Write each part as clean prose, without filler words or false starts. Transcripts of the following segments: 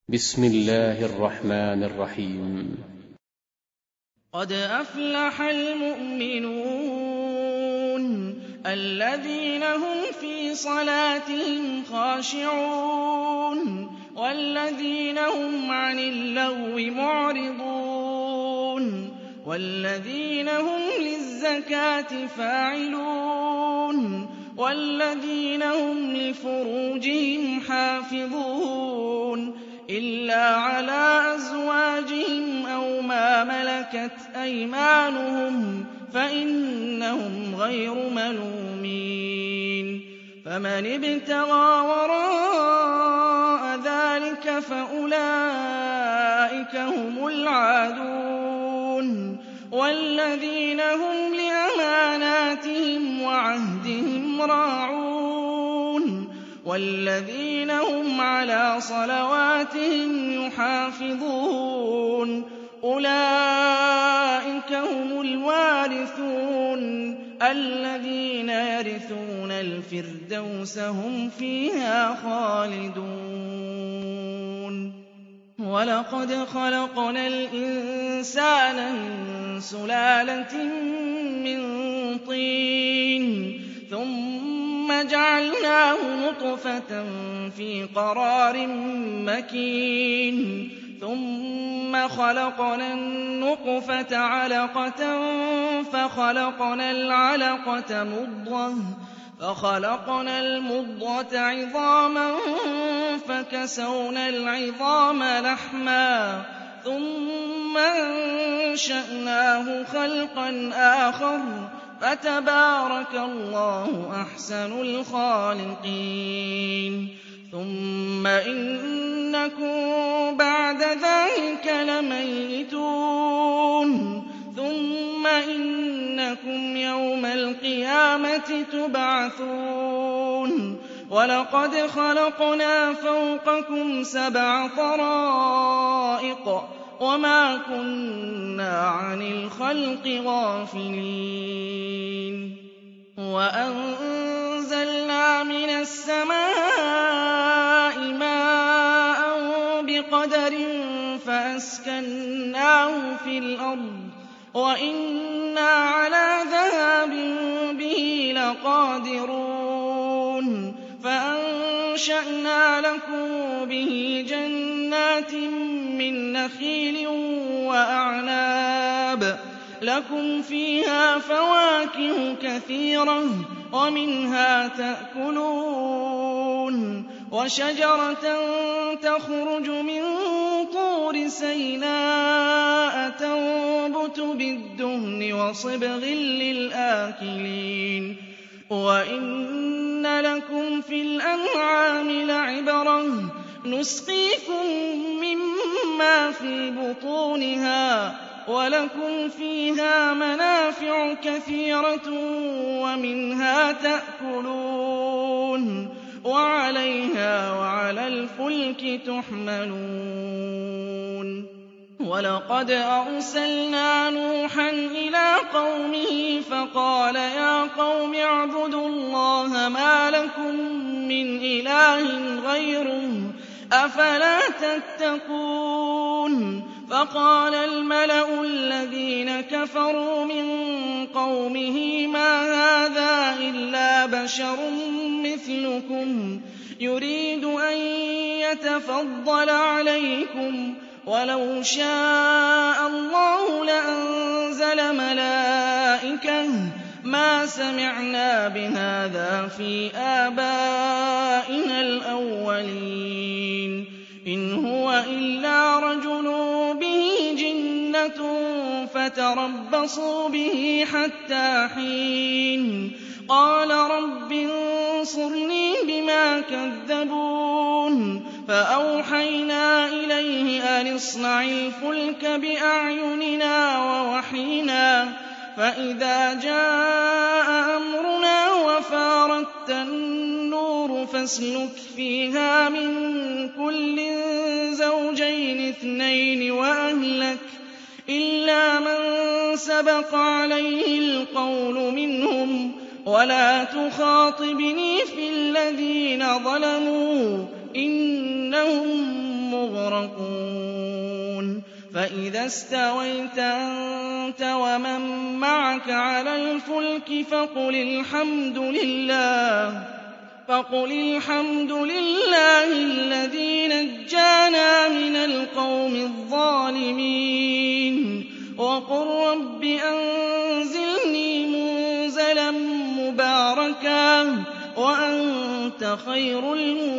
بسم الله الرحمن الرحيم. قد أفلح المؤمنون الذين هم في صلاتهم خاشعون والذين هم عن اللغو معرضون والذين هم للزكاة فاعلون والذين هم لفروجهم حافظون إلا على أزواجهم أو ما ملكت أيمانهم فإنهم غير ملومين فمن ابتغى وراء ذلك فأولئك هم العادون والذين هم لأماناتهم وعهدهم راعون والذين هم على صلواتهم يحافظون أولئك هم الوارثون الذين يرثون الفردوس هم فيها خالدون ولقد خلقنا الإنسان من سلالة من طين ثم جعلناه نطفة في قرار مكين ثم خلقنا النطفة علقة فخلقنا العلقة مضغة فخلقنا المضغة عظاما فكسونا العظام لحما ثم أنشأناه خلقا آخر فتبارك الله أحسن الخالقين ثم إنكم بعد ذلك لميتون ثم إنكم يوم القيامة تبعثون ولقد خلقنا فوقكم 7 طرائق وما كنا عن الخلق غافلين وأنزلنا من السماء ماء بقدر فأسكناه في الأرض وإنا على ذهاب به لقادرون فأنشأنا لكم به جنات من نخيل وأعناب لكم فيها فواكه كثيرة ومنها تأكلون وشجرة تخرج من طور سيناء تنبت بالدهن وصبغ للآكلين وإن لكم في الأنعام لعبرة نسقيكم مما في بطونها ولكم فيها منافع كثيرة ومنها تأكلون وعليها وعلى الفلك تحملون ولقد أرسلنا نوحا إلى قومه فقال يا قوم اعبدوا الله ما لكم من إله غيره أفلا تتقون فقال الملأ الذين كفروا من قومه ما هذا إلا بشر مثلكم يريد أن يتفضل عليكم ولو شاء الله لأنزل ملائكة ما سمعنا بهذا في آبائنا الأولين إن هو إلا رجل به جنة فتربصوا به حتى حين قال رب انصرني بما كذبون فأوحينا إليه أن اصنع الفلك بأعيننا ووحينا فإذا جاء أمرنا وفارت النور فاسلك فيها من كل زوجين 2 وأهلك إلا من سبق عليه القول منهم ولا تخاطبني في الذين ظلموا إنهم مغرقون. مغرقون فإذا استويت أنت ومن معك على الفلك فقل الحمد لله الذي نجانا من القوم الظالمين وقل رب أنزلني منزلا مباركا وأنت خير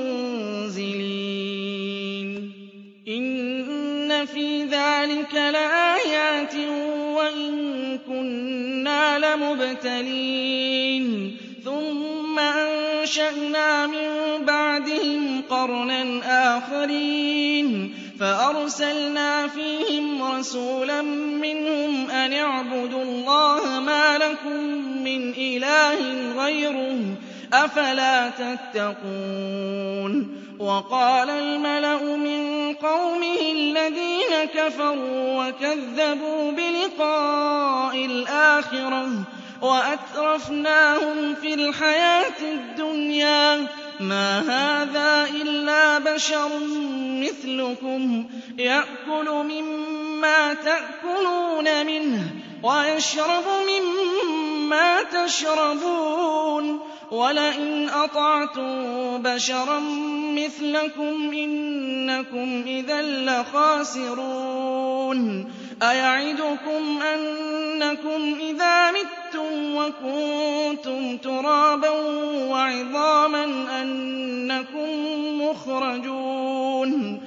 المنزلين إن في ذلك لآيات وإن كنا لمبتلين ثم أنشأنا من بعدهم قرنا آخرين فأرسلنا فيهم رسولا منهم أن اعبدوا الله ما لكم من إله غيره أفلا تتقون وقال الملأ من قومه الذين كفروا وكذبوا بلقاء الآخرة وأترفناهم في الحياة الدنيا ما هذا إلا بشر مثلكم يأكل مما تأكلون منه ويشرب مما تشربون ولئن أطعتم بشرا مثلكم إنكم إذا لخاسرون أيعدكم أنكم إذا متم وكنتم ترابا وعظاما أنكم مخرجون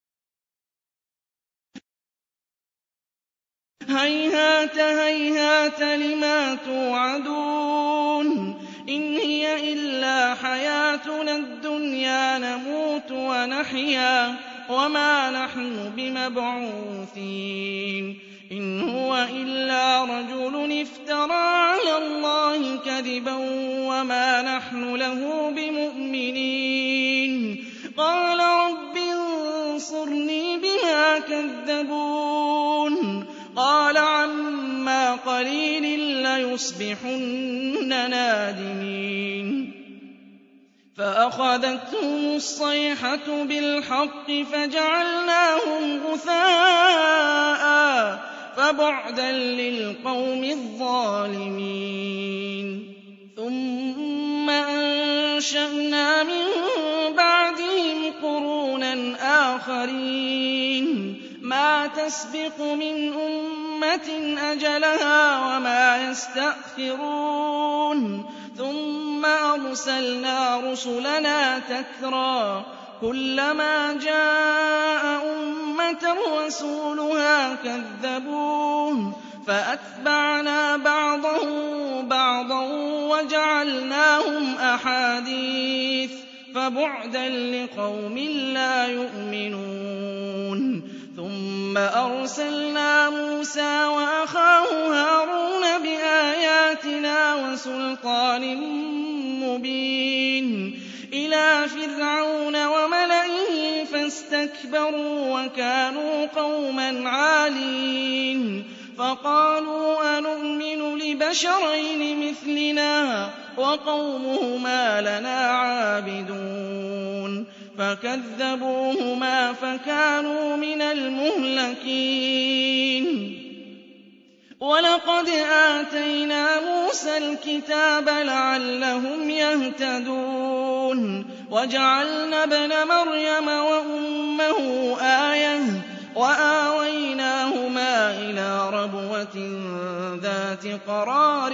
هيهات هيهات لما توعدون إن هي إلا حياتنا الدنيا نموت ونحيا وما نحن بمبعوثين إن هو إلا رجل افترى على الله كذبا وما نحن له بمؤمنين قال رب انصرني بما كذبون قال عما قليل ليصبحن نادمين فأخذتهم الصيحة بالحق فجعلناهم غثاء فبعدا للقوم الظالمين ثم أنشأنا من بعدهم قرونا آخرين ما تسبق من أمة أجلها وما يستأخرون ثم أرسلنا رسلنا تترى كلما جاء أمة رسولها كذبوه فأتبعنا بعضهم بعضا وجعلناهم أحاديث فبعدا لقوم لا يؤمنون ثم أرسلنا موسى وأخاه هارون بآياتنا وسلطان مبين إلى فرعون وملئه فاستكبروا وكانوا قوما عالين فقالوا أنؤمن لبشرين مثلنا وقومهما لنا عابدون فكذبوهما فكانوا من المهلكين ولقد آتينا موسى الكتاب لعلهم يهتدون وجعلنا ابن مريم وأمه آية وآويناهما إلى ربوة ذات قرار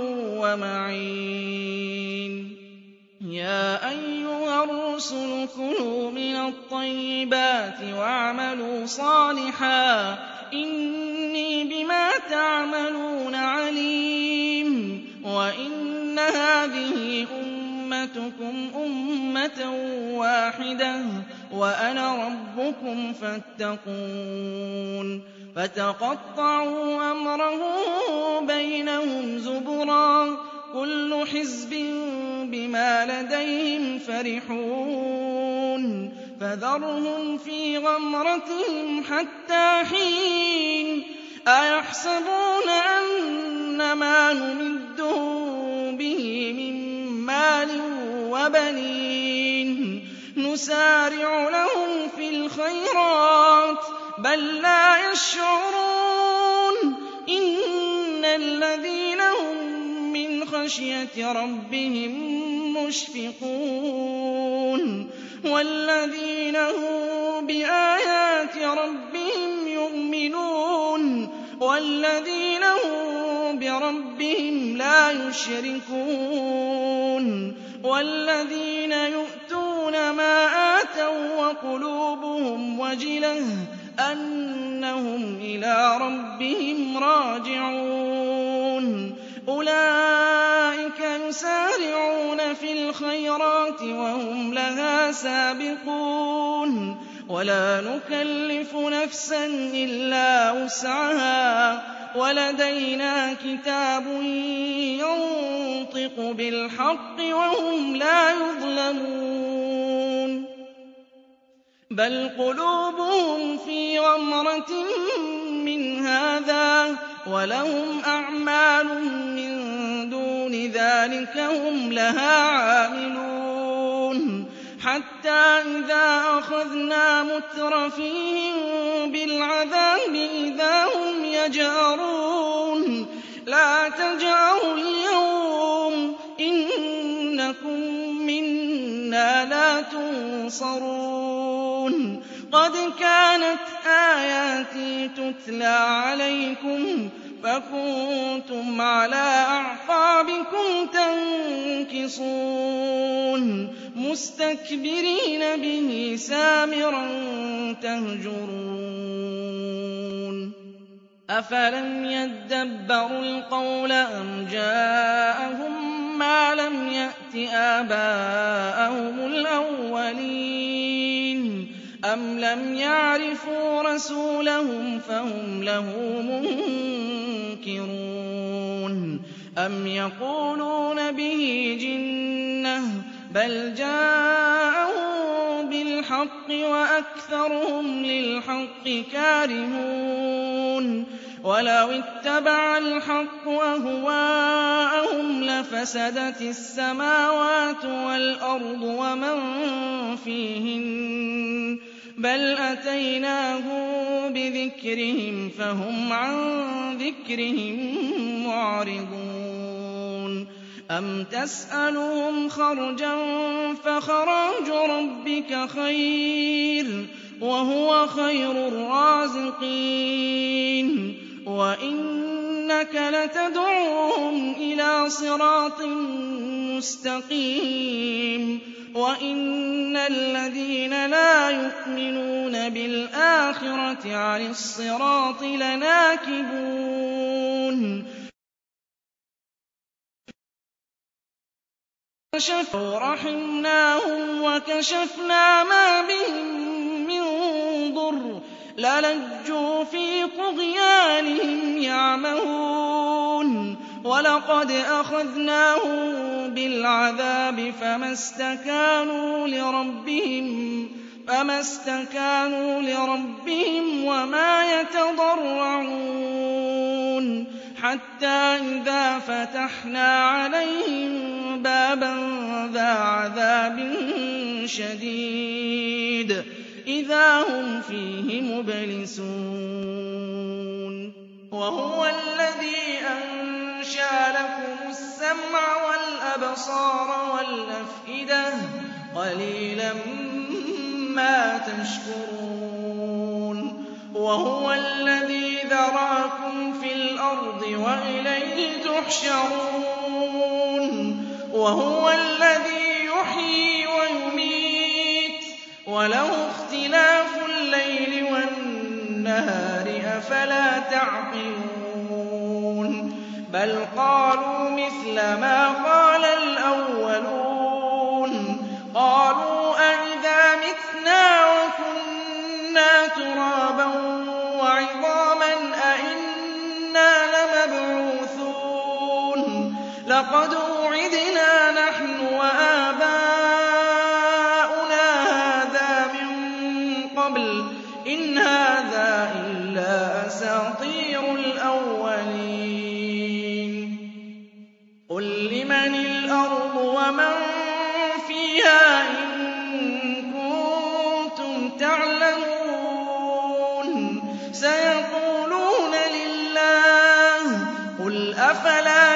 ومعين يا أيها الرسل كلوا من الطيبات واعملوا صالحا إني بما تعملون عليم وإن هذه أمتكم أمة واحدة وأنا ربكم فاتقون فتقطعوا أمرهم بينهم زبرا كل حزب بما لديهم فرحون فذرهم في غمرتهم حتى حين أيحسبون أن ما نمدهم به من مال وبنين نسارع لهم في الخيرات الْخَيْرَاتِ بَل لَّا يَشْعُرُونَ إِنَّ الَّذِينَ هُم مِّنْ خَشْيَةِ رَبِّهِم مُّشْفِقُونَ وَالَّذِينَ هُم بِآيَاتِ رَبِّهِمْ يُؤْمِنُونَ وَالَّذِينَ هُم بِرَبِّهِمْ لَا يُشْرِكُونَ وَالَّذِينَ يُؤْتُونَ مَا آتَوا وَّقُلُوبُهُمْ وَجِلَةٌ أَنَّهُمْ إِلَىٰ رَبِّهِمْ رَاجِعُونَ أُولَٰئِكَ يُسَارِعُونَ فِي الْخَيْرَاتِ وَهُمْ لَهَا سَابِقُونَ وَلَا نُكَلِّفُ نَفْسًا إِلَّا وُسْعَهَا وَلَدَيْنَا كِتَابٌ يَنطِقُ بِالْحَقِّ وَهُمْ لَا يُظْلَمُونَ بَلْ قُلُوبُهُمْ فِي غَمْرَةٍ مِّنْ هَٰذَا وَلَهُمْ أَعْمَالٌ مِّن دُونِ ذَٰلِكَ هُمْ لَهَا عَامِلُونَ حَتَّىٰ إِذَا أَخَذْنَا مُتْرَفِيهِم بِالْعَذَابِ إِذَا هُمْ يَجْأَرُونَ لَا تَجْأَرُوا الْيَوْمَ إِنَّكُم مِّنَّا لَا تُنصَرُونَ قَدْ كَانَتْ آيَاتِي تُتْلَىٰ عَلَيْكُمْ فَكُنتُمْ عَلَىٰ أَعْقَابِكُمْ تَنكِصُونَ مُسْتَكْبِرِينَ بِهِ سَامِرًا تَهْجُرُونَ أَفَلَمْ يَدَّبَّرُوا الْقَوْلَ أَمْ جَاءَهُم مَّا لَمْ يَأْتِ آبَاءَهُمُ الْأَوَّلِينَ أَمْ لَمْ يَعْرِفُوا رَسُولَهُمْ فَهُمْ لَهُ مُنكِرُونَ أَمْ يَقُولُونَ بِهِ جِنَّةٌ بَلْ جَاءَهُم بِالْحَقِّ وَأَكْثَرُهُمْ لِلْحَقِّ كَارِهُونَ وَلَوِ اتَّبَعَ الْحَقُّ أَهْوَاءَهُمْ لَفَسَدَتِ السَّمَاوَاتُ وَالْأَرْضُ وَمَن فِيهِنَّ بَلْ أَتَيْنَاهُم بِذِكْرِهِمْ فَهُمْ عَن ذِكْرِهِم مُّعْرِضُونَ أَمْ تَسْأَلُهُمْ خَرْجًا فَخَرَاجُ رَبِّكَ خَيْرٌ وَهُوَ خَيْرُ الرَّازِقِينَ وَإِنَّكَ لَتَدْعُوهُمْ إِلَىٰ صِرَاطٍ مُّسْتَقِيمٍ وَإِنَّ الَّذِينَ لَا يُؤْمِنُونَ بِالْآخِرَةِ عَنِ الصِّرَاطِ لَنَاكِبُونَ رَحِمْنَاهُمْ وَكَشَفْنَا مَا بِهِم مِّن ضُرٍّ لَّلَجُّوا فِي طُغْيَانِهِمْ يَعْمَهُونَ وَلَقَدْ أَخَذْنَاهُم بِالْعَذَابِ فَمَا اسْتَكَانُوا لِرَبِّهِمْ وَمَا يَتَضَرَّعُونَ حَتَّىٰ إِذَا فَتَحْنَا عَلَيْهِم بَابًا ذَا عَذَابٍ شَدِيدٍ إِذَا هُمْ فِيهِ مُبْلِسُونَ وَهُوَ الَّذِي أَنشَأَ لَكُمُ السَّمْعَ وَالْأَبْصَارَ وَالْأَفْئِدَةَ ۚ قَلِيلًا مَّا تَشْكُرُونَ وَهُوَ الَّذِي ذَرَأَكُمْ فِي الْأَرْضِ وَإِلَيْهِ تُحْشَرُونَ وَهُوَ الَّذِي يُحْيِي وَيُمِيتُ وَلَهُ اخْتِلَافُ اللَّيْلِ وَالنَّهَارِ ۚ أَفَلَا تَعْقِلُونَ بَلْ قَالُوا مِثْلَ مَا قَالَ الْأَوَّلُونَ قَالُوا أَإِذَا مِتْنَا وَكُنَّا تُرَابًا وَعِظَامًا أَإِنَّا لَمَبْعُوثُونَ لَقَدْ وُعِدْنَا نَحْنُ وَآبَاؤُنَا هَٰذَا مِن قَبْلُ إِنْ هَٰذَا إِلَّا أَسَاطِيرُ الْأَوَّلِينَ قُل لِّمَنِ الْأَرْضُ وَمَن فِيهَا إِن كُنتُمْ تَعْلَمُونَ أَفَلَا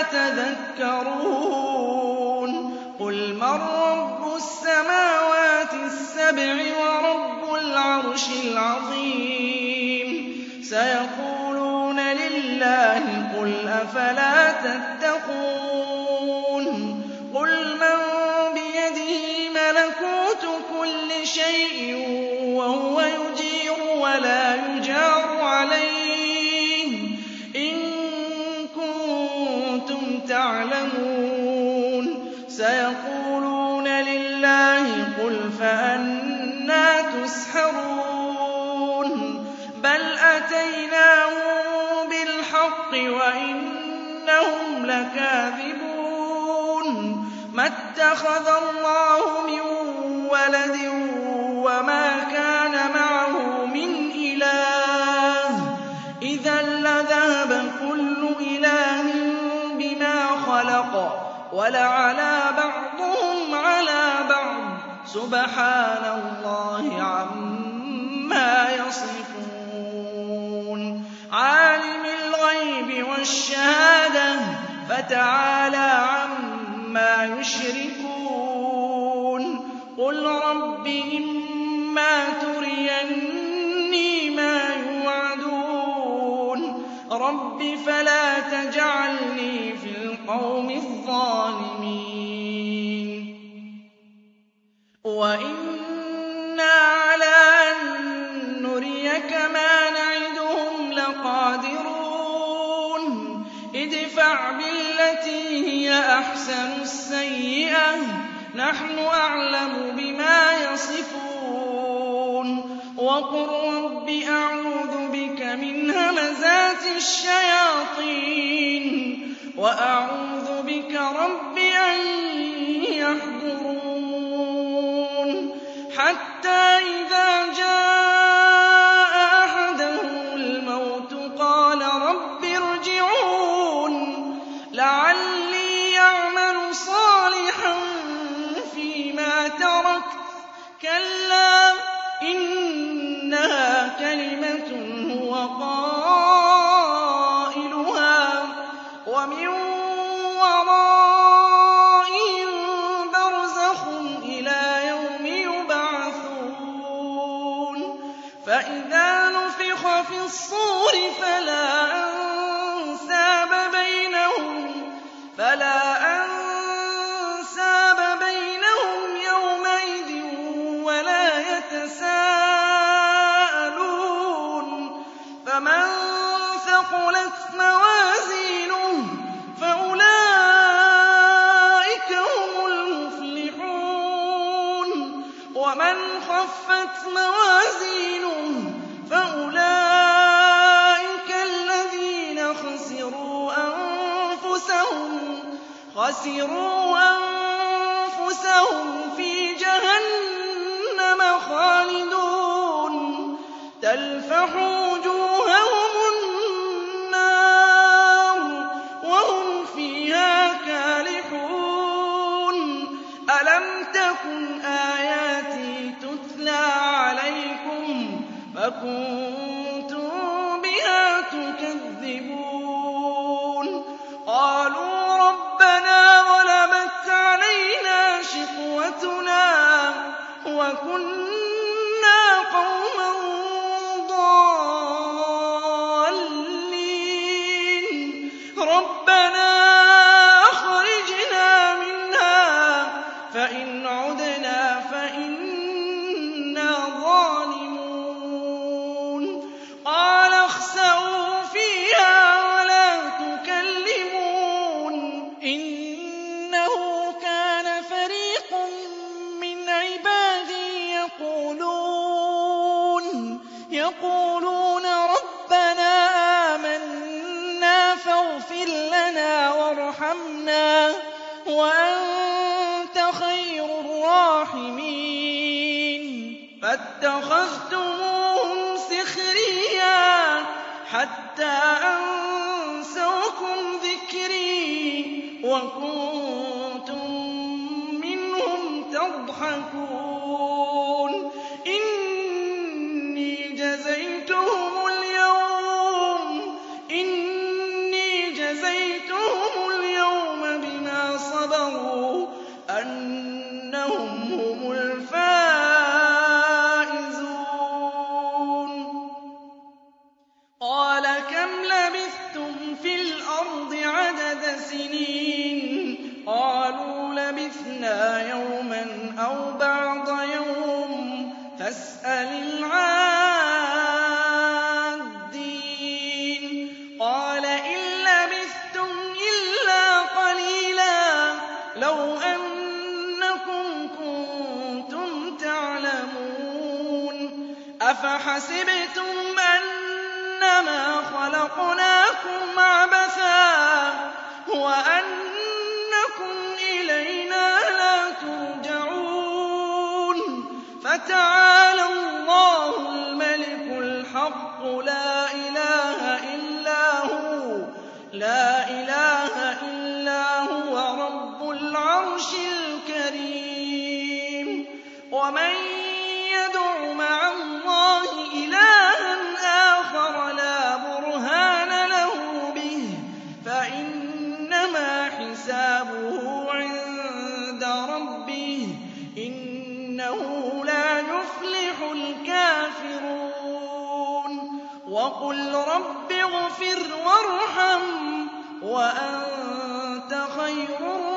تَذَكَّرُونَ قُلْ مَن رَّبُّ السَّمَاوَاتِ السَّبْعِ وَرَبُّ الْعَرْشِ الْعَظِيمِ سَيَقُولُونَ لِلَّهِ قُلْ أَفَلَا تَتَّقُونَ قُلْ مَن بِيَدِهِ مَلَكُوتُ كُلِّ شَيْءٍ وَهُوَ يُجِيرُ وَلَا يُجَارُ عَلَيْهِ إِن كُنتُمْ تَعْلَمُونَ سَيَقُولُونَ لِلَّهِ قُلْ فَأَنَّىٰ تُسْحَرُونَ بَلْ أَتَيْنَاهُم بِالْحَقِّ وَإِنَّهُمْ لَكَاذِبُونَ مَا اتَّخَذَ اللَّهُ مِن وَلَدٍ وَمَا كَانَ مَعَهُ مِنْ إِلَٰهٍ إِذًا لَّذَهَبَ كُلُّ إِلَٰهٍ بِمَا خَلَقَ وَلَعَلَا بَعْضُهُمْ عَلَىٰ بَعْضٍ سُبْحَانَ اللَّهِ عَمَّا يَصِفُونَ عَالِمِ الْغَيْبِ وَالشَّهَادَةِ فَتَعَالَىٰ عَمَّا يُشْرِكُونَ قُلْ رَبِّ إِمَّا تُرِيَنِّي مَا يُوعَدُونَ رَبِّ فَلَا تَجْعَلْنِي فِي الْقَوْمِ الظَّالِمِينَ وَإِنَّا عَلَىٰ أَن نُّرِيَكَ مَا نَعِدُهُمْ لَقَادِرُونَ ادْفَعْ بِالَّتِي هِيَ أَحْسَنُ السَّيِّئَةَ نَحْنُ أَعْلَمُ بِمَا يَصِفُونَ وَقُل رَّبِّ أَعُوذُ بِكَ مِنْ هَمَزَاتِ الشَّيَاطِينِ وَأَعُوذُ بِكَ رَبِّ أَن يَحْضُرُونِ حَتَّىٰ إِذَا جَاءَ أَحَدَهُمُ الْمَوْتُ قَالَ رَبِّ ارْجِعُونِ لَعَلِّي أَعْمَلُ صَالِحًا فِيمَا تَرَكْتُ كَلَّا إِنَّهَا كَلِمَةٌ هُوَ قَائِلُهَا وَمِن وَرَائِهِم بَرْزَخٌ إِلَىٰ يَوْمِ يُبْعَثُونَ فَإِذَا نُفِخَ فِي الصُّورِ فَلَا أَنسَابَ بَيْنَهُمْ يَوْمَئِذٍ وَلَا يَتَسَاءَلُونَ فَمَن ثَقُلَتْ مَوَازِينُهُ فَأُولَٰئِكَ هُمُ الْمُفْلِحُونَ وَمَنْ خَفَّتْ مَوَازِينُهُ فَأُولَٰئِكَ الَّذِينَ خَسِرُوا أَنفُسَهُمْ فِي جَهَنَّمَ خَالِدُونَ تَلْفَحُ وُجُوهَهُمُ النَّارُ وَهُمْ فِيهَا كَالِحُونَ أَلَمْ تَكُنْ آيَاتِي تُتْلَىٰ عَلَيْكُمْ فَكُنتُم بِهَا تُكَذِّبُونَ قَالُوا رَبَّنَا غَلَبَتْ عَلَيْنَا شِقْوَتُنَا وَكُنَّا قَوْمًا ضَالِّينَ رَبَّنَا أَخْرِجْنَا مِنْهَا فَإِنْ عُدْنَا فَإِنَّا ظَالِمُونَ قَالَ اخْسَئُوا فِيهَا وَلَا تُكَلِّمُونِ إِنَّهُ كَانَ فَرِيقٌ مِّنْ عِبَادِي يَقُولُونَ رَبَّنَا آمَنَّا فَاغْفِرْ لَنَا وَارْحَمْنَا وَأَنتَ خَيْرُ الرَّاحِمِينَ فَاتَّخَذْتُمُوهُمْ سِخْرِيًّا حَتَّىٰ أَنسَوْكُمْ ذِكْرِي وَكُنتُم مِّنْهُمْ تَضْحَكُونَ إِنِّي جَزَيْتُهُمُ أَفَحَسِبْتُمْ أَنَّمَا خَلَقْنَاكُمْ عَبَثًا وَأَنَّكُمْ إِلَيْنَا لَا تُرْجَعُونَ فَتَعَالَى اللَّهُ الْمَلِكُ الْحَقُّ لَا إِلَٰهَ إِلَّا هُوَ رَبُّ الْعَرْشِ الْكَرِيمِ وَمَن يَدْعُ مَعَ اللَّهِ إِلَٰهًا آخَرَ لَا بُرْهَانَ لَهُ بِهِ فَإِنَّمَا حِسَابُهُ عِندَ رَبِّهِ ۚ إِنَّهُ لَا يُفْلِحُ الْكَافِرُونَ وَقُلْ رَبِّ اغْفِرْ وَارْحَمْ وَأَنتَ خَيْرُ